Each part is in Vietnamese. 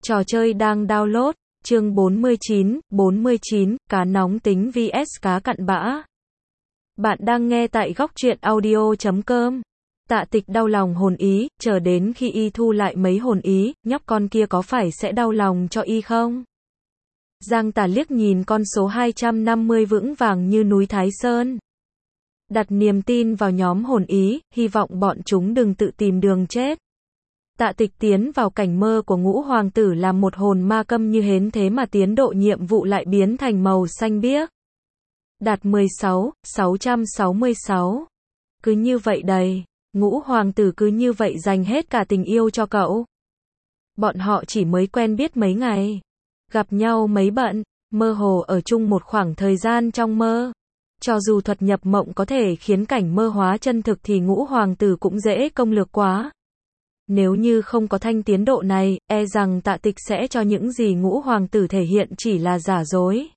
Trò chơi đang download, chương 49, cá nóng tính vs cá cặn bã. Bạn đang nghe tại góc truyện audio.com. Tạ Tịch đau lòng hồn ý, chờ đến khi y thu lại mấy hồn ý, nhóc con kia có phải sẽ đau lòng cho y không? Giang Tà liếc nhìn con số 250 vững vàng như núi Thái Sơn. Đặt niềm tin vào nhóm hồn ý, hy vọng bọn chúng đừng tự tìm đường chết. Tạ Tịch tiến vào cảnh mơ của Ngũ Hoàng tử làm một hồn ma câm như hến, thế mà tiến độ nhiệm vụ lại biến thành màu xanh biếc. Đạt 16,666. Cứ như vậy đầy, Ngũ Hoàng tử cứ như vậy dành hết cả tình yêu cho cậu. Bọn họ chỉ mới quen biết mấy ngày, gặp nhau mấy bận, mơ hồ ở chung một khoảng thời gian trong mơ. Cho dù thuật nhập mộng có thể khiến cảnh mơ hóa chân thực thì Ngũ Hoàng tử cũng dễ công lược quá. Nếu như không có thanh tiến độ này, e rằng Tạ Tịch sẽ cho những gì Ngũ Hoàng tử thể hiện chỉ là giả dối.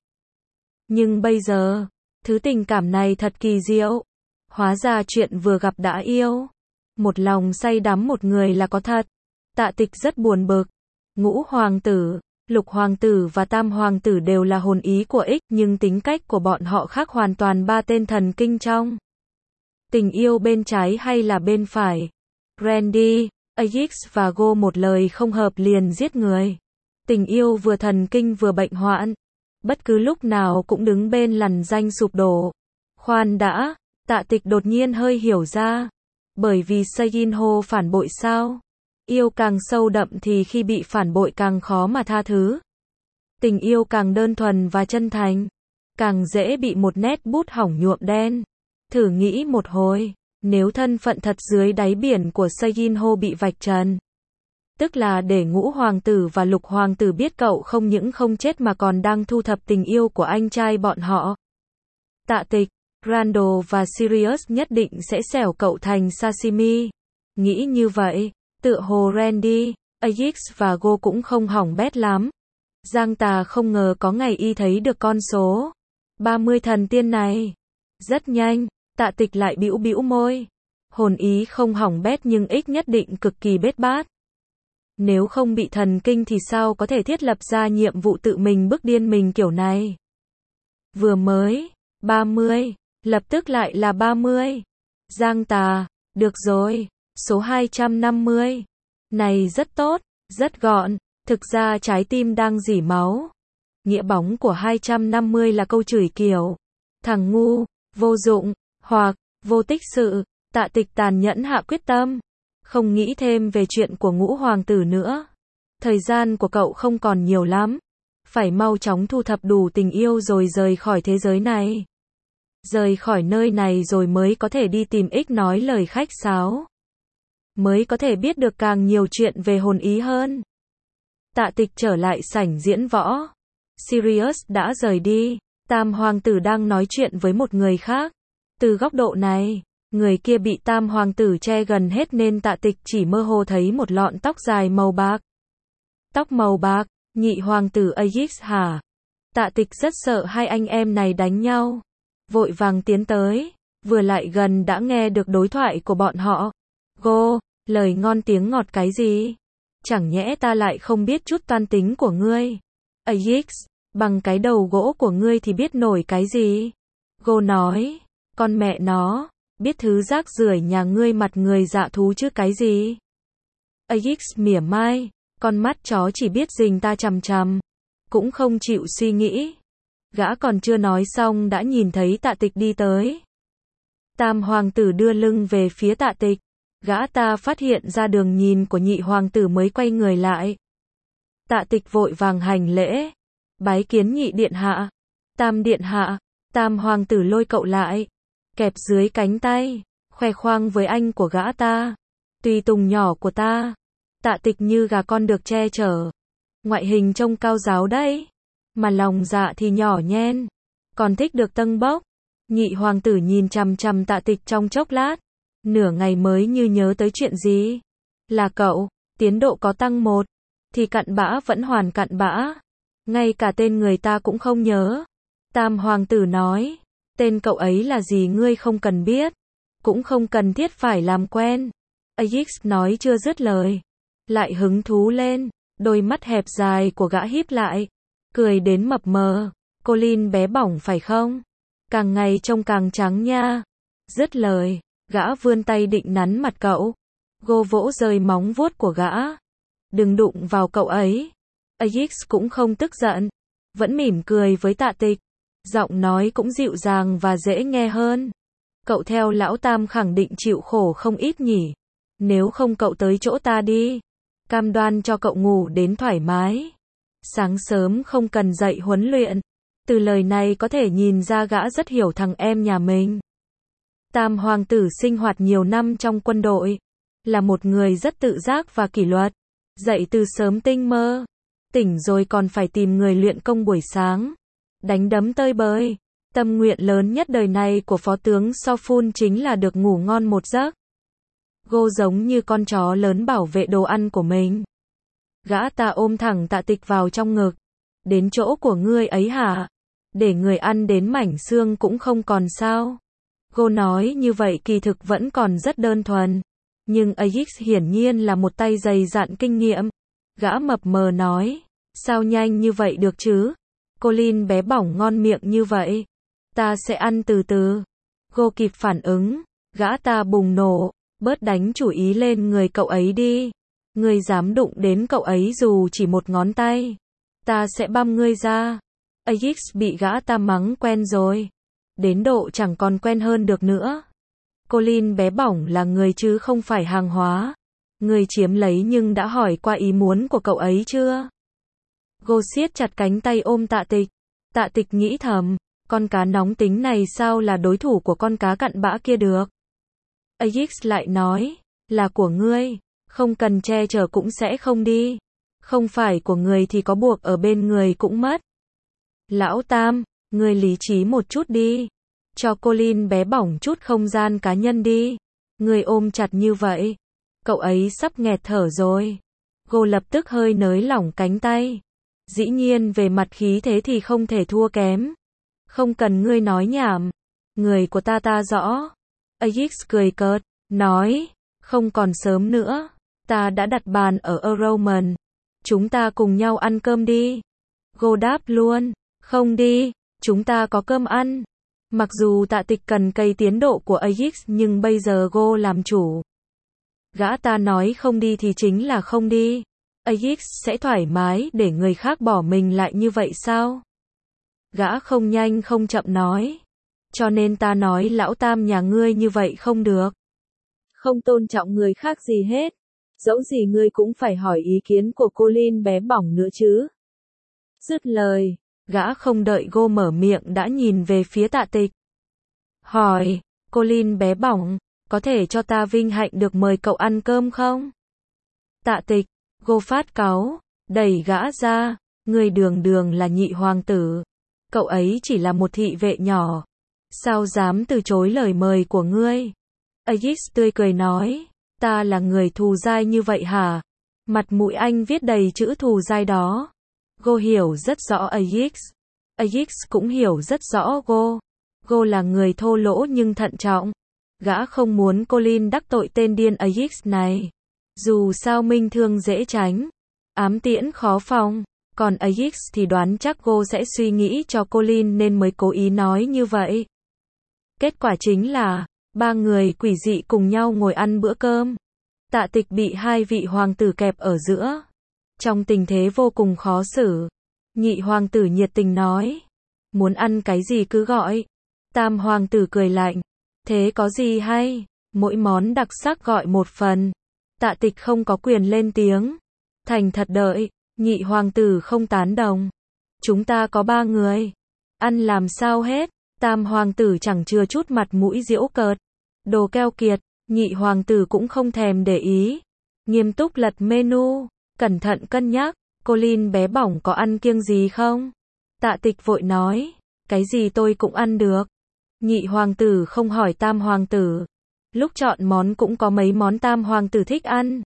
Nhưng bây giờ, thứ tình cảm này thật kỳ diệu. Hóa ra chuyện vừa gặp đã yêu. Một lòng say đắm một người là có thật. Tạ Tịch rất buồn bực. Ngũ Hoàng tử, Lục Hoàng tử và Tam Hoàng tử đều là hồn ý của X, nhưng tính cách của bọn họ khác hoàn toàn ba tên thần kinh trong. Tình yêu bên trái hay là bên phải? Randy, Ajax và Go một lời không hợp liền giết người. Tình yêu vừa thần kinh vừa bệnh hoạn. Bất cứ lúc nào cũng đứng bên lằn ranh sụp đổ. Khoan đã, Tạ Tịch đột nhiên hơi hiểu ra. Bởi vì Sejinho phản bội sao? Yêu càng sâu đậm thì khi bị phản bội càng khó mà tha thứ. Tình yêu càng đơn thuần và chân thành, càng dễ bị một nét bút hỏng nhuộm đen. Thử nghĩ một hồi, nếu thân phận thật dưới đáy biển của Sejinho bị vạch trần, tức là để Ngũ Hoàng tử và Lục Hoàng tử biết cậu không những không chết mà còn đang thu thập tình yêu của anh trai bọn họ. Tạ Tịch, Randall và Sirius nhất định sẽ xẻo cậu thành sashimi. Nghĩ như vậy, tựa hồ Randy, Ajax và Go cũng không hỏng bét lắm. Giang Tà không ngờ có ngày y thấy được con số 30 thần tiên này. Rất nhanh, Tạ Tịch lại bĩu bĩu môi. Hồn ý không hỏng bét nhưng X nhất định cực kỳ bết bát. Nếu không bị thần kinh thì sao có thể thiết lập ra nhiệm vụ tự mình bức điên mình kiểu này. Vừa mới 30, lập tức lại là 30. Giang Tà, được rồi, số 250. Này rất tốt, rất gọn, thực ra trái tim đang rỉ máu. Nghĩa bóng của 250 là câu chửi kiểu thằng ngu, vô dụng, hoặc vô tích sự. Tạ Tịch tàn nhẫn hạ quyết tâm, không nghĩ thêm về chuyện của Ngũ Hoàng tử nữa. Thời gian của cậu không còn nhiều lắm, phải mau chóng thu thập đủ tình yêu rồi rời khỏi thế giới này. Rời khỏi nơi này rồi mới có thể đi tìm X nói lời khách sáo, mới có thể biết được càng nhiều chuyện về hồn ý hơn. Tạ Tịch trở lại sảnh diễn võ. Sirius đã rời đi, Tam Hoàng tử đang nói chuyện với một người khác. Từ góc độ này, người kia bị Tam Hoàng tử che gần hết nên Tạ Tịch chỉ mơ hồ thấy một lọn tóc dài màu bạc. Tóc màu bạc, Nhị Hoàng tử Ajax hả? Tạ Tịch rất sợ hai anh em này đánh nhau. Vội vàng tiến tới, vừa lại gần đã nghe được đối thoại của bọn họ. Go, lời ngon tiếng ngọt cái gì? Chẳng nhẽ ta lại không biết chút toan tính của ngươi? Ajax, bằng cái đầu gỗ của ngươi thì biết nổi cái gì? Go nói, con mẹ nó, biết thứ rác rưởi nhà ngươi mặt người dạ thú chứ cái gì? Ajax mỉa mai, con mắt chó chỉ biết rình ta chằm chằm, cũng không chịu suy nghĩ. Gã còn chưa nói xong đã nhìn thấy Tạ Tịch đi tới. Tam Hoàng tử đưa lưng về phía Tạ Tịch. Gã ta phát hiện ra đường nhìn của Nhị Hoàng tử mới quay người lại. Tạ Tịch vội vàng hành lễ. Bái kiến Nhị điện hạ. Tam điện hạ. Tam Hoàng tử lôi cậu lại, kẹp dưới cánh tay, khoe khoang với anh của gã ta. Tùy tùng nhỏ của ta. Tạ Tịch như gà con được che chở. Ngoại hình trông cao ráo đấy, mà lòng dạ thì nhỏ nhen, còn thích được tâng bốc. Nhị Hoàng tử nhìn chằm chằm Tạ Tịch trong chốc lát, nửa ngày mới như nhớ tới chuyện gì. Là cậu, tiến độ có tăng 1, thì cặn bã vẫn hoàn cặn bã. Ngay cả tên người ta cũng không nhớ. Tam Hoàng tử nói, tên cậu ấy là gì ngươi không cần biết, cũng không cần thiết phải làm quen. Ajax nói chưa dứt lời, lại hứng thú lên. Đôi mắt hẹp dài của gã híp lại, cười đến mập mờ. Colin bé bỏng phải không? Càng ngày trông càng trắng nha. Dứt lời, gã vươn tay định nắn mặt cậu. Go vỗ rơi móng vuốt của gã. Đừng đụng vào cậu ấy. Ajax cũng không tức giận, vẫn mỉm cười với Tạ Tịch. Giọng nói cũng dịu dàng và dễ nghe hơn. Cậu theo lão Tam khẳng định chịu khổ không ít nhỉ. Nếu không cậu tới chỗ ta đi. Cam đoan cho cậu ngủ đến thoải mái. Sáng sớm không cần dậy huấn luyện. Từ lời này có thể nhìn ra gã rất hiểu thằng em nhà mình. Tam hoàng tử sinh hoạt nhiều năm trong quân đội. Là một người rất tự giác và kỷ luật. Dậy từ sớm tinh mơ. Tỉnh rồi còn phải tìm người luyện công buổi sáng. Đánh đấm tơi bời. Tâm nguyện lớn nhất đời này của phó tướng Sofun chính là được ngủ ngon một giấc. Go giống như con chó lớn bảo vệ đồ ăn của mình. Gã ta ôm thẳng Tạ Tịch vào trong ngực. Đến chỗ của ngươi ấy hả? Để người ăn đến mảnh xương cũng không còn sao? Go nói như vậy kỳ thực vẫn còn rất đơn thuần. Nhưng Ajax hiển nhiên là một tay dày dặn kinh nghiệm. Gã mập mờ nói. Sao nhanh như vậy được chứ? Colin bé bỏng ngon miệng như vậy. Ta sẽ ăn từ từ. Go kịp phản ứng. Gã ta bùng nổ. Bớt đánh chủ ý lên người cậu ấy đi. Ngươi dám đụng đến cậu ấy dù chỉ một ngón tay. Ta sẽ băm ngươi ra. Ajax bị gã ta mắng quen rồi. Đến độ chẳng còn quen hơn được nữa. Colin bé bỏng là người chứ không phải hàng hóa. Ngươi chiếm lấy nhưng đã hỏi qua ý muốn của cậu ấy chưa? Go siết chặt cánh tay ôm Tạ Tịch. Tạ Tịch nghĩ thầm. Con cá nóng tính này sao là đối thủ của con cá cặn bã kia được? Ajax lại nói. Là của ngươi. Không cần che chở cũng sẽ không đi. Không phải của người thì có buộc ở bên người cũng mất. Lão Tam, ngươi lý trí một chút đi. Cho Colin bé bỏng chút không gian cá nhân đi. Ngươi ôm chặt như vậy. Cậu ấy sắp nghẹt thở rồi. Go lập tức hơi nới lỏng cánh tay. Dĩ nhiên về mặt khí thế thì không thể thua kém. Không cần ngươi nói nhảm. Người của ta rõ. Ajax cười cợt, nói. Không còn sớm nữa. Ta đã đặt bàn ở Roman. Chúng ta cùng nhau ăn cơm đi. Go đáp luôn. Không đi, chúng ta có cơm ăn. Mặc dù Tạ Tịch cần cây tiến độ của Ajax nhưng bây giờ Go làm chủ. Gã ta nói không đi thì chính là không đi. Ajax sẽ thoải mái để người khác bỏ mình lại như vậy sao? Gã không nhanh không chậm nói. Cho nên ta nói lão Tam nhà ngươi như vậy không được. Không tôn trọng người khác gì hết. Dẫu gì ngươi cũng phải hỏi ý kiến của Colin bé bỏng nữa chứ. Dứt lời, gã không đợi Go mở miệng đã nhìn về phía Tạ Tịch. Hỏi, Colin bé bỏng, có thể cho ta vinh hạnh được mời cậu ăn cơm không? Tạ Tịch, Go phát cáu, đẩy gã ra, người đường đường là nhị hoàng tử. Cậu ấy chỉ là một thị vệ nhỏ. Sao dám từ chối lời mời của ngươi? Ajax tươi cười nói, ta là người thù dai như vậy hả? Mặt mũi anh viết đầy chữ thù dai đó. Go hiểu rất rõ Ajax. Ajax cũng hiểu rất rõ Go. Go là người thô lỗ nhưng thận trọng. Gã không muốn Colin đắc tội tên điên Ajax này. Dù sao minh thương dễ tránh, ám tiễn khó phòng. Còn Ajax thì đoán chắc Go sẽ suy nghĩ cho Colin nên mới cố ý nói như vậy. Kết quả chính là, ba người quỷ dị cùng nhau ngồi ăn bữa cơm. Tạ Tịch bị hai vị hoàng tử kẹp ở giữa. Trong tình thế vô cùng khó xử, nhị hoàng tử nhiệt tình nói. Muốn ăn cái gì cứ gọi. Tam hoàng tử cười lạnh. Thế có gì hay? Mỗi món đặc sắc gọi một phần. Tạ Tịch không có quyền lên tiếng. Thành thật đợi. Nhị hoàng tử không tán đồng. Chúng ta có ba người. Ăn làm sao hết? Tam hoàng tử chẳng chừa chút mặt mũi giễu cợt. Đồ keo kiệt. Nhị hoàng tử cũng không thèm để ý. Nghiêm túc lật menu. Cẩn thận cân nhắc. Colin bé bỏng có ăn kiêng gì không? Tạ Tịch vội nói. Cái gì tôi cũng ăn được. Nhị hoàng tử không hỏi tam hoàng tử. Lúc chọn món cũng có mấy món tam hoàng tử thích ăn.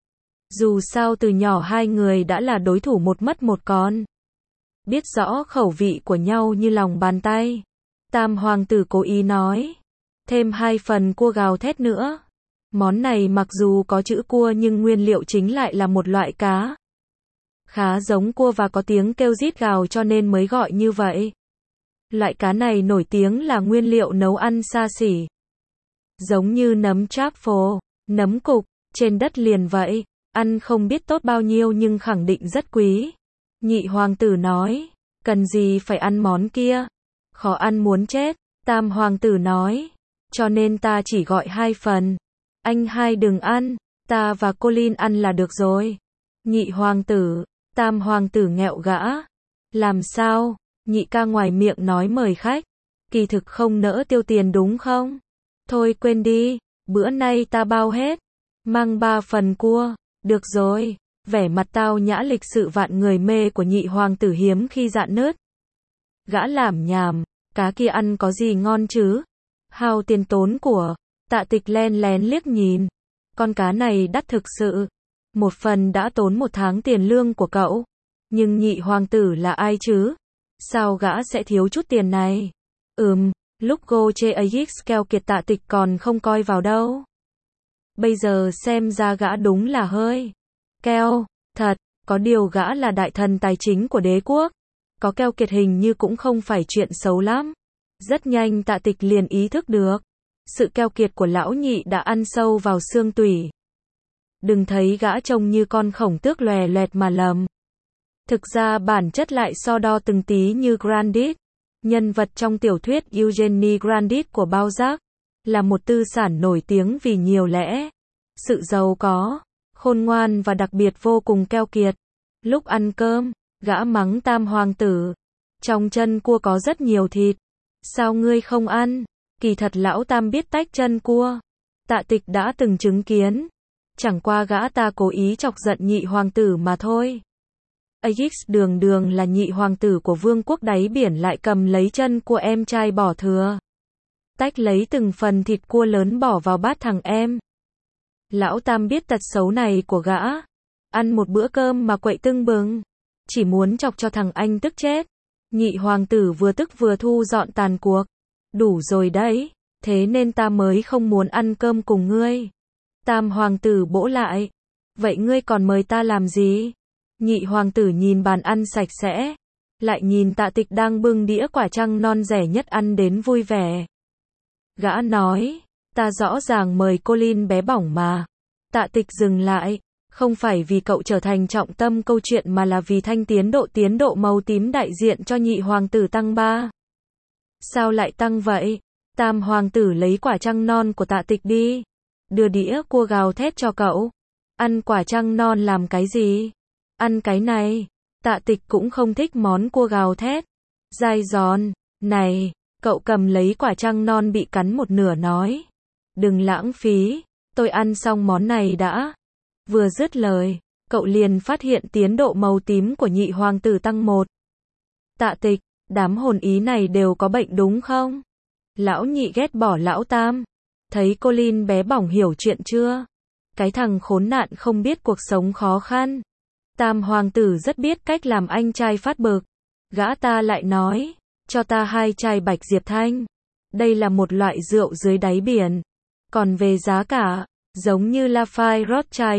Dù sao từ nhỏ hai người đã là đối thủ một mất một còn. Biết rõ khẩu vị của nhau như lòng bàn tay. Tam hoàng tử cố ý nói. Thêm 2 phần cua gào thét nữa. Món này mặc dù có chữ cua nhưng nguyên liệu chính lại là một loại cá. khá giống cua và có tiếng kêu rít gào cho nên mới gọi như vậy. Loại cá này nổi tiếng là nguyên liệu nấu ăn xa xỉ. Giống như nấm truffle, nấm cục, trên đất liền vậy. Ăn không biết tốt bao nhiêu nhưng khẳng định rất quý. Nhị hoàng tử nói, cần gì phải ăn món kia. Khó ăn muốn chết. Tam hoàng tử nói, cho nên ta chỉ gọi 2 phần. Anh hai đừng ăn, ta và Colin ăn là được rồi. Nhị hoàng tử, tam hoàng tử nghẹo gã. Làm sao? Nhị ca ngoài miệng nói mời khách. Kỳ thực không nỡ tiêu tiền đúng không? Thôi quên đi, bữa nay ta bao hết. Mang 3 phần cua. Được rồi. Vẻ mặt tao nhã lịch sự vạn người mê của nhị hoàng tử hiếm khi rạn nứt. Gã làm nhảm, cá kia ăn có gì ngon chứ? Hao tiền tốn của. Tạ Tịch len lén liếc nhìn. Con cá này đắt thực sự. 1 phần đã tốn 1 tháng tiền lương của cậu. Nhưng nhị hoàng tử là ai chứ? Sao gã sẽ thiếu chút tiền này? Lúc Goche Ajax keo kiệt Tạ Tịch còn không coi vào đâu. Bây giờ xem ra gã đúng là hơi keo, thật, có điều gã là đại thần tài chính của đế quốc. Có keo kiệt hình như cũng không phải chuyện xấu lắm. Rất nhanh Tạ Tịch liền ý thức được. Sự keo kiệt của lão nhị đã ăn sâu vào xương tủy. Đừng thấy gã trông như con khổng tước lòe loẹt mà lầm. Thực ra bản chất lại so đo từng tí như Grandit. Nhân vật trong tiểu thuyết Eugenie Grandit của Balzac. Là một tư sản nổi tiếng vì nhiều lẽ. Sự giàu có, khôn ngoan và đặc biệt vô cùng keo kiệt. Lúc ăn cơm, gã mắng tam hoàng tử. Trong chân cua có rất nhiều thịt. Sao ngươi không ăn? Kỳ thật lão tam biết tách chân cua. Tạ Tịch đã từng chứng kiến. Chẳng qua gã ta cố ý chọc giận nhị hoàng tử mà thôi. Ajax đường đường là nhị hoàng tử của vương quốc đáy biển lại cầm lấy chân của em trai bỏ thừa. Tách lấy từng phần thịt cua lớn bỏ vào bát thằng em. Lão tam biết tật xấu này của gã. Ăn một bữa cơm mà quậy tưng bừng. Chỉ muốn chọc cho thằng anh tức chết. Nhị hoàng tử vừa tức vừa thu dọn tàn cuộc. Đủ rồi đấy, thế nên ta mới không muốn ăn cơm cùng ngươi. Tam hoàng tử bỗ lại. Vậy ngươi còn mời ta làm gì? Nhị hoàng tử nhìn bàn ăn sạch sẽ. Lại nhìn Tạ Tịch đang bưng đĩa quả chăng non rẻ nhất ăn đến vui vẻ. Gã nói, ta rõ ràng mời Colin bé bỏng mà. Tạ Tịch dừng lại. Không phải vì cậu trở thành trọng tâm câu chuyện mà là vì tiến độ màu tím đại diện cho nhị hoàng tử tăng 3. Sao lại tăng vậy? Tam hoàng tử lấy quả chăng non của Tạ Tịch đi. Đưa đĩa cua gào thét cho cậu. Ăn quả chăng non làm cái gì? Ăn cái này. Tạ Tịch cũng không thích món cua gào thét. Dai giòn. Này, cậu cầm lấy quả chăng non bị cắn một nửa nói. Đừng lãng phí. Tôi ăn xong món này đã. Vừa dứt lời, cậu liền phát hiện tiến độ màu tím của nhị hoàng tử tăng 1. Tạ Tịch, đám hồn ý này đều có bệnh đúng không? Lão nhị ghét bỏ lão tam. Thấy Colin bé bỏng hiểu chuyện chưa? Cái thằng khốn nạn không biết cuộc sống khó khăn. Tam hoàng tử rất biết cách làm anh trai phát bực. Gã ta lại nói, cho ta 2 chai Bạch Diệp Thanh. Đây là một loại rượu dưới đáy biển. Còn về giá cả, giống như Lafite Rothschild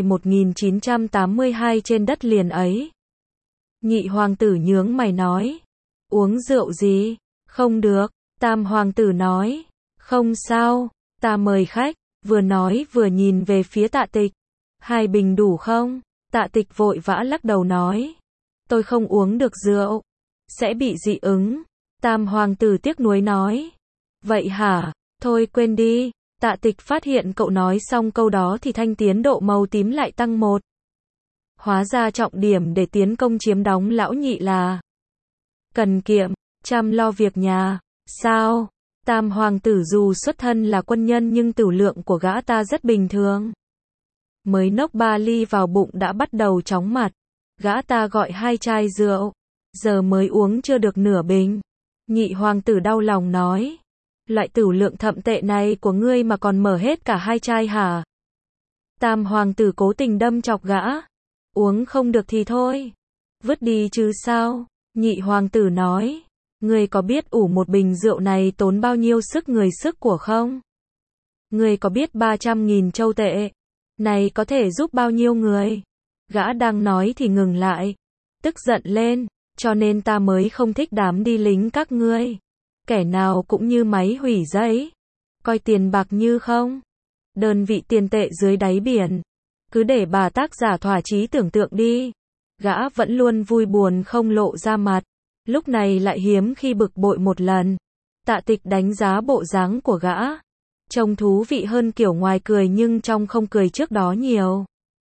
1982 trên đất liền ấy. Nhị hoàng tử nhướng mày nói, uống rượu gì? Không được. Tam hoàng tử nói, không sao, ta mời khách. Vừa nói vừa nhìn về phía Tạ Tịch. 2 bình đủ không? Tạ Tịch vội vã lắc đầu nói, tôi không uống được rượu. Sẽ bị dị ứng. Tam hoàng tử tiếc nuối nói, vậy hả? Thôi quên đi. Tạ Tịch phát hiện cậu nói xong câu đó thì thanh tiến độ màu tím lại tăng 1. Hóa ra trọng điểm để tiến công chiếm đóng lão nhị là cần kiệm, chăm lo việc nhà. Sao? Tam hoàng tử dù xuất thân là quân nhân nhưng tửu lượng của gã ta rất bình thường. Mới nốc 3 ly vào bụng đã bắt đầu chóng mặt. Gã ta gọi 2 chai rượu. Giờ mới uống chưa được nửa bình. Nhị hoàng tử đau lòng nói, loại tửu lượng thậm tệ này của ngươi mà còn mở hết cả 2 chai hả? Tam hoàng tử cố tình đâm chọc gã. Uống không được thì thôi. Vứt đi chứ sao? Nhị hoàng tử nói, ngươi có biết ủ một bình rượu này tốn bao nhiêu sức người sức của không? Ngươi có biết 300.000 châu tệ này có thể giúp bao nhiêu người? Gã đang nói thì ngừng lại. tức giận lên, cho nên ta mới không thích đám đi lính các ngươi. Kẻ nào cũng như máy hủy giấy, coi tiền bạc như không. Đơn vị tiền tệ dưới đáy biển. Cứ để bà tác giả thỏa chí tưởng tượng đi. Gã vẫn luôn vui buồn không lộ ra mặt. Lúc này lại hiếm khi bực bội một lần. Tạ Tịch đánh giá bộ dáng của gã. Trông thú vị hơn kiểu ngoài cười nhưng trong không cười trước đó nhiều.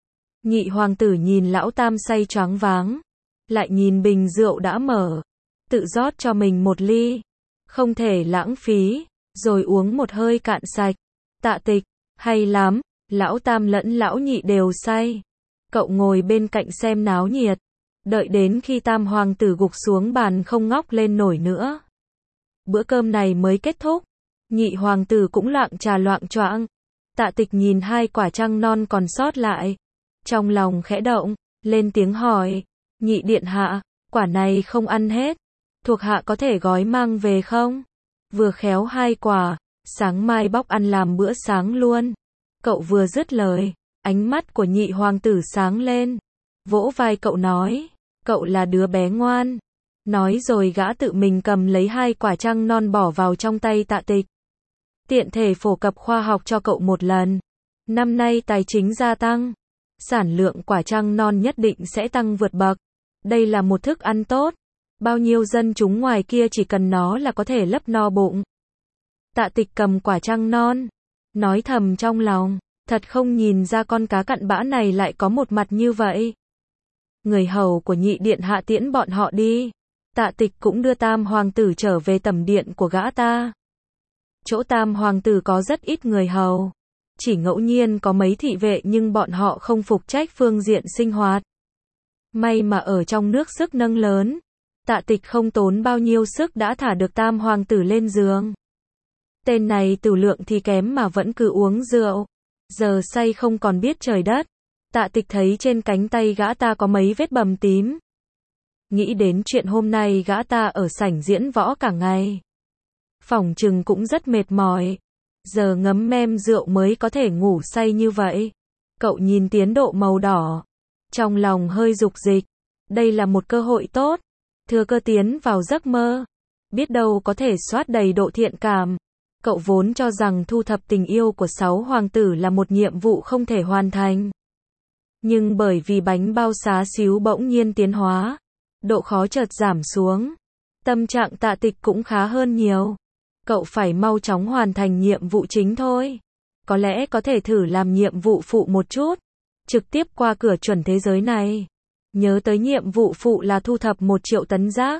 Nhị hoàng tử nhìn lão tam say choáng váng. Lại nhìn bình rượu đã mở. Tự rót cho mình một ly. Không thể lãng phí. Rồi uống một hơi cạn sạch. Tạ Tịch, hay lắm. Lão tam lẫn lão nhị đều say. Cậu ngồi bên cạnh xem náo nhiệt. Đợi đến khi tam hoàng tử gục xuống bàn không ngóc lên nổi nữa. Bữa cơm này mới kết thúc. Nhị hoàng tử cũng loạng trà loạng choạng. Tạ Tịch nhìn hai quả trăng non còn sót lại. Trong lòng khẽ động, lên tiếng hỏi. Nhị điện hạ, quả này không ăn hết. Thuộc hạ có thể gói mang về không? Vừa khéo hai quả, sáng mai bóc ăn làm bữa sáng luôn. Cậu vừa dứt lời, ánh mắt của nhị hoàng tử sáng lên. Vỗ vai cậu nói, cậu là đứa bé ngoan. Nói rồi gã tự mình cầm lấy hai quả trăng non bỏ vào trong tay Tạ Tịch. Tiện thể phổ cập khoa học cho cậu một lần. Năm nay tài chính gia tăng. Sản lượng quả trăng non nhất định sẽ tăng vượt bậc. Đây là một thức ăn tốt. Bao nhiêu dân chúng ngoài kia chỉ cần nó là có thể lấp no bụng. Tạ Tịch cầm quả trăng non. Nói thầm trong lòng. Thật không nhìn ra con cá cặn bã này lại có một mặt như vậy. Người hầu của nhị điện hạ tiễn bọn họ đi. Tạ Tịch cũng đưa tam hoàng tử trở về tẩm điện của gã ta. Chỗ tam hoàng tử có rất ít người hầu. Chỉ ngẫu nhiên có mấy thị vệ nhưng bọn họ không phục trách phương diện sinh hoạt. May mà ở trong nước sức nâng lớn. Tạ Tịch không tốn bao nhiêu sức đã thả được tam hoàng tử lên giường. Tên này tửu lượng thì kém mà vẫn cứ uống rượu. Giờ say không còn biết trời đất. Tạ Tịch thấy trên cánh tay gã ta có mấy vết bầm tím. Nghĩ đến chuyện hôm nay gã ta ở sảnh diễn võ cả ngày. Phỏng chừng cũng rất mệt mỏi. Giờ ngấm mem rượu mới có thể ngủ say như vậy. Cậu nhìn tiến độ màu đỏ. Trong lòng hơi dục dịch. Đây là một cơ hội tốt. Thừa cơ tiến vào giấc mơ. Biết đâu có thể soát đầy độ thiện cảm. Cậu vốn cho rằng thu thập tình yêu của 6 hoàng tử là một nhiệm vụ không thể hoàn thành. Nhưng bởi vì bánh bao xá xíu bỗng nhiên tiến hóa. Độ khó chợt giảm xuống. Tâm trạng Tạ Tịch cũng khá hơn nhiều. Cậu phải mau chóng hoàn thành nhiệm vụ chính thôi. Có lẽ có thể thử làm nhiệm vụ phụ một chút. Trực tiếp qua cửa chuẩn thế giới này. Nhớ tới nhiệm vụ phụ là thu thập 1 triệu tấn rác.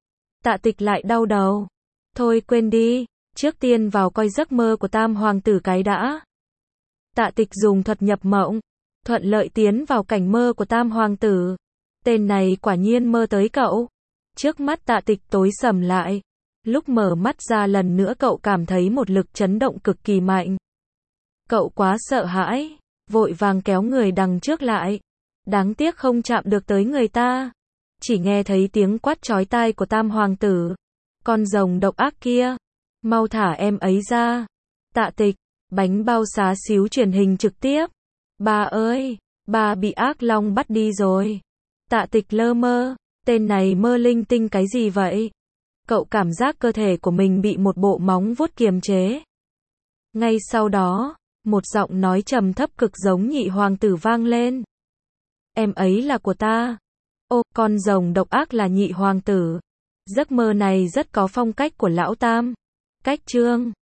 Tạ Tịch lại đau đầu. Thôi quên đi. Trước tiên vào coi giấc mơ của tam hoàng tử cái đã. Tạ Tịch dùng thuật nhập mộng. Thuận lợi tiến vào cảnh mơ của tam hoàng tử. Tên này quả nhiên mơ tới cậu. Trước mắt Tạ Tịch tối sầm lại. Lúc mở mắt ra lần nữa cậu cảm thấy một lực chấn động cực kỳ mạnh. Cậu quá sợ hãi. Vội vàng kéo người đằng trước lại. Đáng tiếc không chạm được tới người ta. Chỉ nghe thấy tiếng quát chói tai của tam hoàng tử. Con rồng độc ác kia. Mau thả em ấy ra. Tạ Tịch. Bánh bao xá xíu truyền hình trực tiếp. Ba ơi. Ba bị ác long bắt đi rồi. Tạ Tịch lơ mơ. Tên này mơ linh tinh cái gì vậy? Cậu cảm giác cơ thể của mình bị một bộ móng vuốt kiềm chế. Ngay sau đó, một giọng nói trầm thấp cực giống nhị hoàng tử vang lên. Em ấy là của ta. Ô, con rồng độc ác là nhị hoàng tử. Giấc mơ này rất có phong cách của lão tam. Cách chương